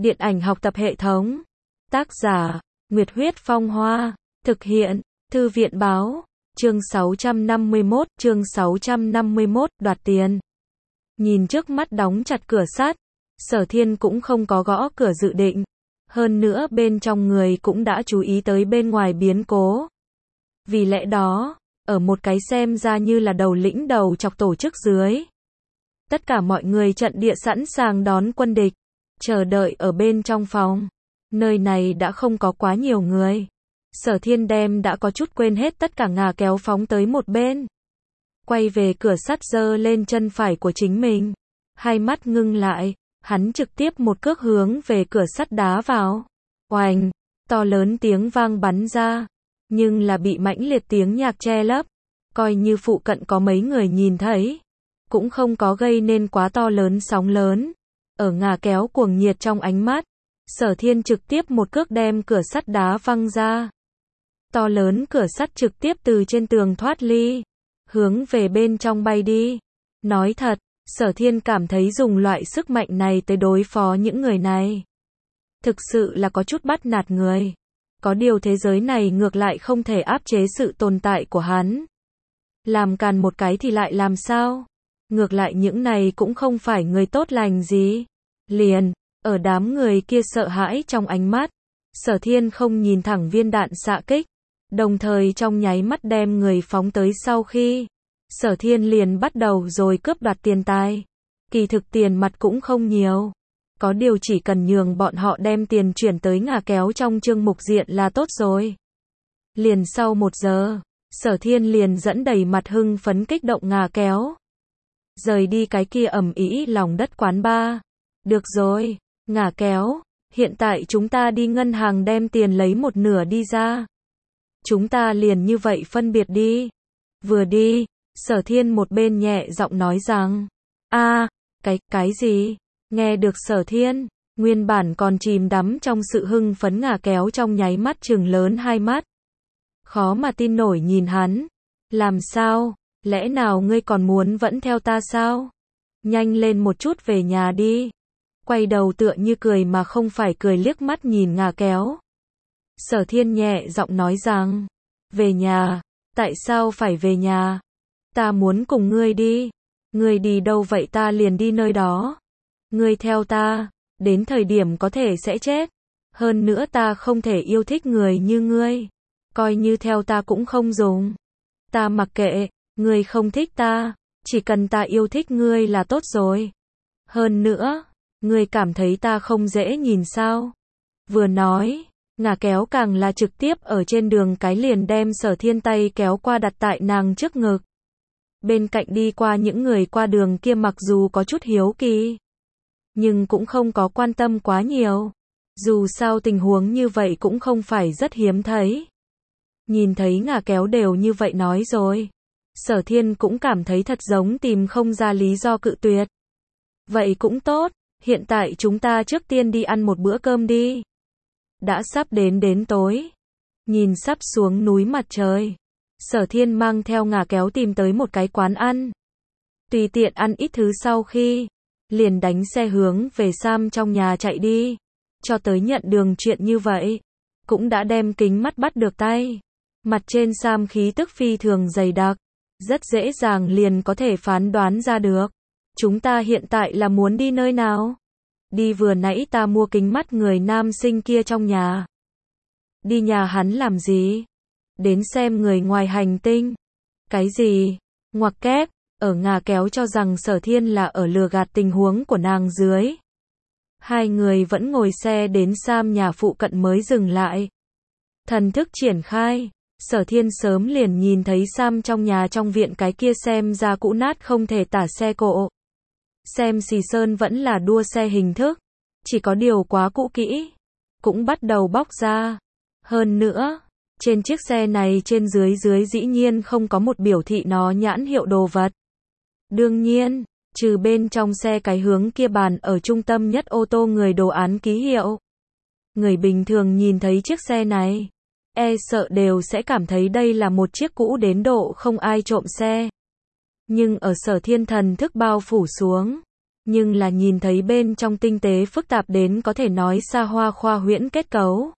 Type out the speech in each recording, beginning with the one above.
Điện ảnh học tập hệ thống. Tác giả, Nguyệt Huyết Phong Hoa. Thực hiện, Thư viện Báo. Chương 651, đoạt tiền. Nhìn trước mắt đóng chặt cửa sắt, Sở Thiên cũng không có gõ cửa dự định. Hơn nữa bên trong người cũng đã chú ý tới bên ngoài biến cố. Vì lẽ đó, ở một cái xem ra như là đầu lĩnh đầu chọc tổ chức dưới, tất cả mọi người trận địa sẵn sàng đón quân địch, chờ đợi ở bên trong phòng. Nơi này đã không có quá nhiều người. Sở Thiên đem đã có chút quên hết tất cả ngà kéo phóng tới một bên. Quay về cửa sắt giơ lên chân phải của chính mình. Hai mắt ngưng lại, hắn trực tiếp một cước hướng về cửa sắt đá vào. Oành, to lớn tiếng vang bắn ra, nhưng là bị mãnh liệt tiếng nhạc che lấp. Coi như phụ cận có mấy người nhìn thấy, cũng không có gây nên quá to lớn sóng lớn. Ở ngà kéo cuồng nhiệt trong ánh mắt, Sở Thiên trực tiếp một cước đem cửa sắt đá văng ra. To lớn cửa sắt trực tiếp từ trên tường thoát ly, hướng về bên trong bay đi. Nói thật, Sở Thiên cảm thấy dùng loại sức mạnh này tới đối phó những người này, thực sự là có chút bắt nạt người. Có điều thế giới này ngược lại không thể áp chế sự tồn tại của hắn. Làm càn một cái thì lại làm sao? Ngược lại những này cũng không phải người tốt lành gì. Liền, ở đám người kia sợ hãi trong ánh mắt, Sở Thiên không nhìn thẳng viên đạn xạ kích, đồng thời trong nháy mắt đem người phóng tới sau khi, Sở Thiên liền bắt đầu rồi cướp đoạt tiền tài. Kỳ thực tiền mặt cũng không nhiều. Có điều chỉ cần nhường bọn họ đem tiền chuyển tới ngà kéo trong chương mục diện là tốt rồi. Liền sau 1 giờ, Sở Thiên liền dẫn đầy mặt hưng phấn kích động ngà kéo. Rời đi cái kia ầm ĩ lòng đất quán bar. Được rồi, ngà kéo, hiện tại chúng ta đi ngân hàng đem tiền lấy 1/2 đi ra. Chúng ta liền như vậy phân biệt đi. Vừa đi, Sở Thiên một bên nhẹ giọng nói rằng, cái gì? Nghe được Sở Thiên, nguyên bản còn chìm đắm trong sự hưng phấn ngà kéo trong nháy mắt trừng lớn hai mắt. Khó mà tin nổi nhìn hắn. Làm sao? Lẽ nào ngươi còn muốn vẫn theo ta sao? Nhanh lên một chút về nhà đi. Quay đầu tựa như cười mà không phải cười liếc mắt nhìn ngà kéo. Sở Thiên nhẹ giọng nói rằng, về nhà? Tại sao phải về nhà? Ta muốn cùng ngươi đi. Ngươi đi đâu vậy ta liền đi nơi đó. Ngươi theo ta, đến thời điểm có thể sẽ chết. Hơn nữa ta không thể yêu thích người như ngươi. Coi như theo ta cũng không dùng. Ta mặc kệ, ngươi không thích ta, chỉ cần ta yêu thích ngươi là tốt rồi. Hơn nữa, ngươi cảm thấy ta không dễ nhìn sao? Vừa nói, ngà kéo càng là trực tiếp ở trên đường cái liền đem Sở Thiên tay kéo qua đặt tại nàng trước ngực. Bên cạnh đi qua những người qua đường kia mặc dù có chút hiếu kỳ, nhưng cũng không có quan tâm quá nhiều. Dù sao tình huống như vậy cũng không phải rất hiếm thấy. Nhìn thấy ngà kéo đều như vậy nói rồi, Sở Thiên cũng cảm thấy thật giống tìm không ra lý do cự tuyệt. Vậy cũng tốt, hiện tại chúng ta trước tiên đi ăn một bữa cơm đi. Đã sắp đến tối. Nhìn sắp xuống núi mặt trời, Sở Thiên mang theo ngà kéo tìm tới một cái quán ăn. Tùy tiện ăn ít thứ sau khi, liền đánh xe hướng về Sam trong nhà chạy đi. Cho tới nhận đường chuyện như vậy, cũng đã đem kính mắt bắt được tay. Mặt trên Sam khí tức phi thường dày đặc, rất dễ dàng liền có thể phán đoán ra được. Chúng ta hiện tại là muốn đi nơi nào? Đi vừa nãy ta mua kính mắt người nam sinh kia trong nhà. Đi nhà hắn làm gì? Đến xem người ngoài hành tinh. Cái gì? Ngoặc kép, ở ngà kéo cho rằng Sở Thiên là ở lừa gạt tình huống của nàng dưới. Hai người vẫn ngồi xe đến Sam nhà phụ cận mới dừng lại. Thần thức triển khai, Sở Thiên sớm liền nhìn thấy Sam trong nhà trong viện cái kia xem ra cũ nát không thể tả xe cộ. Xem xì sơn vẫn là đua xe hình thức, chỉ có điều quá cũ kỹ, cũng bắt đầu bóc ra. Hơn nữa, trên chiếc xe này trên dưới dĩ nhiên không có một biểu thị nó nhãn hiệu đồ vật. Đương nhiên, trừ bên trong xe cái hướng kia bàn ở trung tâm nhất ô tô người đồ án ký hiệu. Người bình thường nhìn thấy chiếc xe này, sợ đều sẽ cảm thấy đây là một chiếc cũ đến độ không ai trộm xe. Nhưng ở Sở Thiên thần thức bao phủ xuống, nhưng là nhìn thấy bên trong tinh tế phức tạp đến có thể nói xa hoa khoa huyễn kết cấu.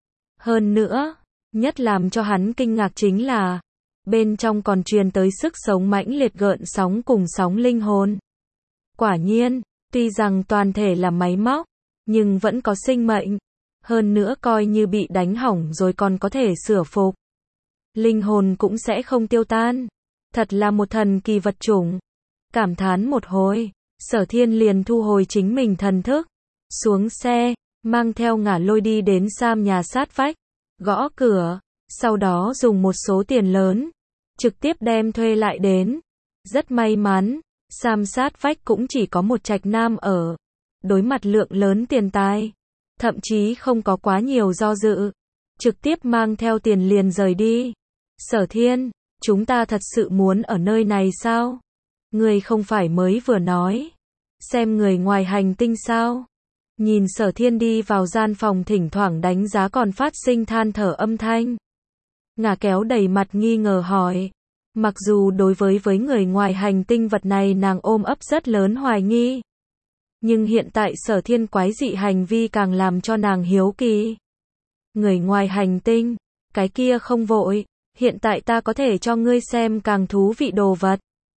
Hơn nữa, nhất làm cho hắn kinh ngạc chính là, bên trong còn truyền tới sức sống mãnh liệt gợn sóng cùng sóng linh hồn. Quả nhiên, tuy rằng toàn thể là máy móc, nhưng vẫn có sinh mệnh. Hơn nữa coi như bị đánh hỏng rồi còn có thể sửa phục. Linh hồn cũng sẽ không tiêu tan. Thật là một thần kỳ vật chủng. Cảm thán một hồi, Sở Thiên liền thu hồi chính mình thần thức. Xuống xe, mang theo Ngả Lôi đi đến Sam nhà sát vách. Gõ cửa, sau đó dùng một số tiền lớn. Trực tiếp đem thuê lại đến. Rất may mắn, Sam sát vách cũng chỉ có một trạch nam ở. Đối mặt lượng lớn tiền tài. Thậm chí không có quá nhiều do dự. Trực tiếp mang theo tiền liền rời đi. Sở Thiên, chúng ta thật sự muốn ở nơi này sao? Người không phải mới vừa nói. Xem người ngoài hành tinh sao? Nhìn Sở Thiên đi vào gian phòng thỉnh thoảng đánh giá còn phát sinh than thở âm thanh. Ngả Kéo đầy mặt nghi ngờ hỏi. Mặc dù đối với người ngoài hành tinh vật này nàng ôm ấp rất lớn hoài nghi. Nhưng hiện tại Sở Thiên quái dị hành vi càng làm cho nàng hiếu kỳ. Người ngoài hành tinh, cái kia không vội, hiện tại ta có thể cho ngươi xem càng thú vị đồ vật.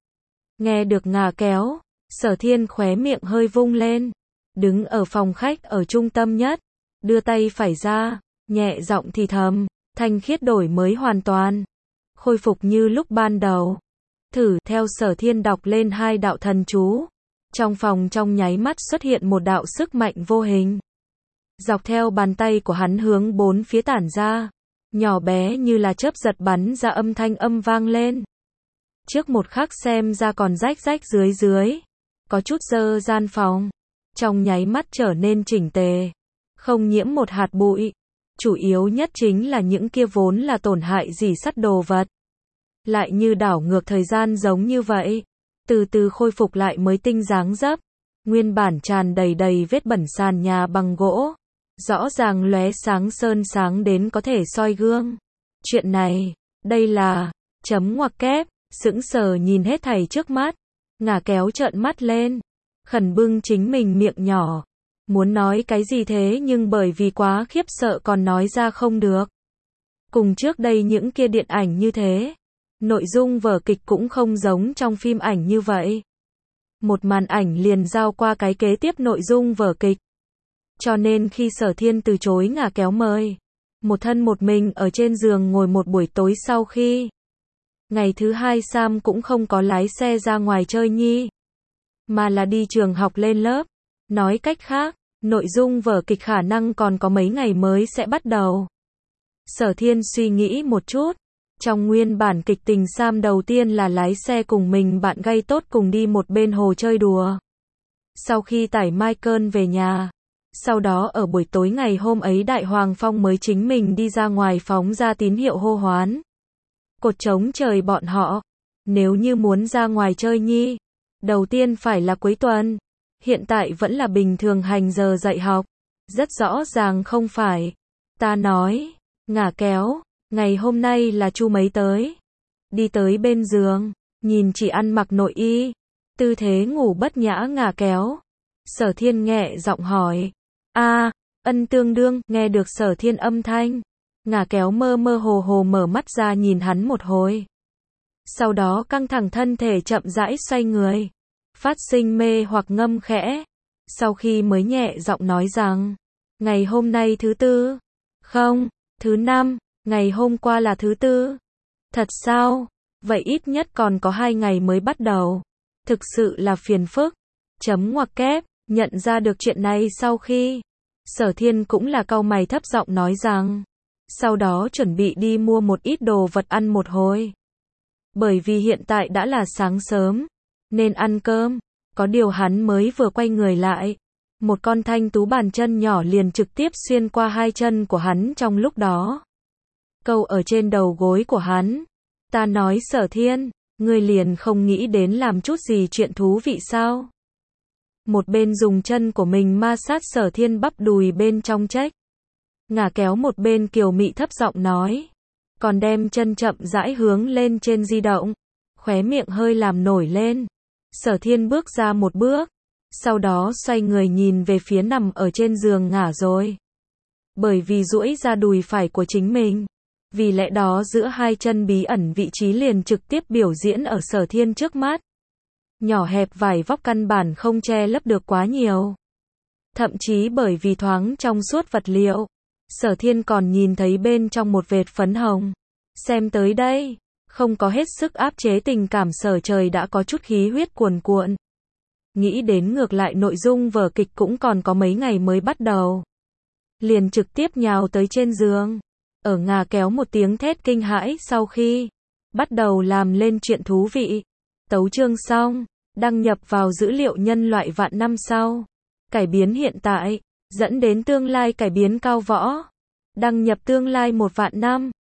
Nghe được Ngả Kéo, Sở Thiên khóe miệng hơi vung lên, đứng ở phòng khách ở trung tâm nhất, đưa tay phải ra, nhẹ giọng thì thầm, thanh khiết đổi mới hoàn toàn, khôi phục như lúc ban đầu. Thử theo Sở Thiên đọc lên 2 đạo thần chú. Trong phòng trong nháy mắt xuất hiện một đạo sức mạnh vô hình. Dọc theo bàn tay của hắn hướng 4 phía tản ra. Nhỏ bé như là chớp giật bắn ra âm thanh âm vang lên. Trước một khắc xem ra còn rách rách dưới. Có chút dơ gian phòng. Trong nháy mắt trở nên chỉnh tề. Không nhiễm một hạt bụi. Chủ yếu nhất chính là những kia vốn là tổn hại rỉ sắt đồ vật. Lại như đảo ngược thời gian giống như vậy. Từ từ khôi phục lại mới tinh dáng dấp. Nguyên bản tràn đầy vết bẩn sàn nhà bằng gỗ. Rõ ràng lóe sáng sơn sáng đến có thể soi gương. Chuyện này, đây là, chấm ngoặc kép, sững sờ nhìn hết thảy trước mắt. Ngả Kéo trợn mắt lên. Khẩn bưng chính mình miệng nhỏ. Muốn nói cái gì thế nhưng bởi vì quá khiếp sợ còn nói ra không được. Cùng trước đây những kia điện ảnh như thế. Nội dung vở kịch cũng không giống trong phim ảnh như vậy. Một màn ảnh liền giao qua cái kế tiếp nội dung vở kịch. Cho nên khi Sở Thiên từ chối Ngả Kéo mời, một thân một mình ở trên giường ngồi một buổi tối sau khi. Ngày thứ 2 Sam cũng không có lái xe ra ngoài chơi nhi, mà là đi trường học lên lớp. Nói cách khác, nội dung vở kịch khả năng còn có mấy ngày mới sẽ bắt đầu. Sở Thiên suy nghĩ một chút. Trong nguyên bản kịch tình Sam đầu tiên là lái xe cùng mình bạn gay tốt cùng đi một bên hồ chơi đùa. Sau khi tải Michael về nhà, sau đó ở buổi tối ngày hôm ấy Đại Hoàng Phong mới chính mình đi ra ngoài phóng ra tín hiệu hô hoán. Cột trống trời bọn họ. Nếu như muốn ra ngoài chơi nhi, đầu tiên phải là cuối tuần. Hiện tại vẫn là bình thường hành giờ dạy học. Rất rõ ràng không phải. Ta nói, Ngả Kéo. Ngày hôm nay là Chu mấy tới. Đi tới bên giường, nhìn chỉ ăn mặc nội y, tư thế ngủ bất nhã Ngả Kéo. Sở Thiên nhẹ giọng hỏi. Ân tương đương, nghe được Sở Thiên âm thanh. Ngả Kéo mơ mơ hồ hồ mở mắt ra nhìn hắn một hồi. Sau đó căng thẳng thân thể chậm rãi xoay người. Phát sinh mê hoặc ngâm khẽ. Sau khi mới nhẹ giọng nói rằng, ngày hôm nay thứ tư. Không, thứ năm. Ngày hôm qua là thứ tư. Thật sao? Vậy ít nhất còn có 2 ngày mới bắt đầu. Thực sự là phiền phức. Chấm ngoặc kép, nhận ra được chuyện này sau khi. Sở Thiên cũng là cau mày thấp giọng nói rằng. Sau đó chuẩn bị đi mua một ít đồ vật ăn một hồi. Bởi vì hiện tại đã là sáng sớm. Nên ăn cơm. Có điều hắn mới vừa quay người lại. Một con thanh tú bàn chân nhỏ liền trực tiếp xuyên qua 2 chân của hắn trong lúc đó. Câu ở trên đầu gối của hắn. Ta nói Sở Thiên, ngươi liền không nghĩ đến làm chút gì chuyện thú vị sao? Một bên dùng chân của mình ma sát Sở Thiên bắp đùi bên trong trách. Ngả Kéo một bên kiều mị thấp giọng nói. Còn đem chân chậm rãi hướng lên trên di động. Khóe miệng hơi làm nổi lên. Sở Thiên bước ra một bước. Sau đó xoay người nhìn về phía nằm ở trên giường ngả rồi. Bởi vì duỗi ra đùi phải của chính mình. Vì lẽ đó giữa hai chân bí ẩn vị trí liền trực tiếp biểu diễn ở Sở Thiên trước mắt. Nhỏ hẹp vải vóc căn bản không che lấp được quá nhiều. Thậm chí bởi vì thoáng trong suốt vật liệu, Sở Thiên còn nhìn thấy bên trong một vệt phấn hồng. Xem tới đây, không có hết sức áp chế tình cảm Sở Trời đã có chút khí huyết cuồn cuộn. Nghĩ đến ngược lại nội dung vở kịch cũng còn có mấy ngày mới bắt đầu. Liền trực tiếp nhào tới trên giường. Ở ngà kéo một tiếng thét kinh hãi sau khi bắt đầu làm lên chuyện thú vị. Tấu chương xong, đăng nhập vào dữ liệu nhân loại vạn năm sau. Cải biến hiện tại, dẫn đến tương lai cải biến cao võ. Đăng nhập tương lai 1 vạn năm.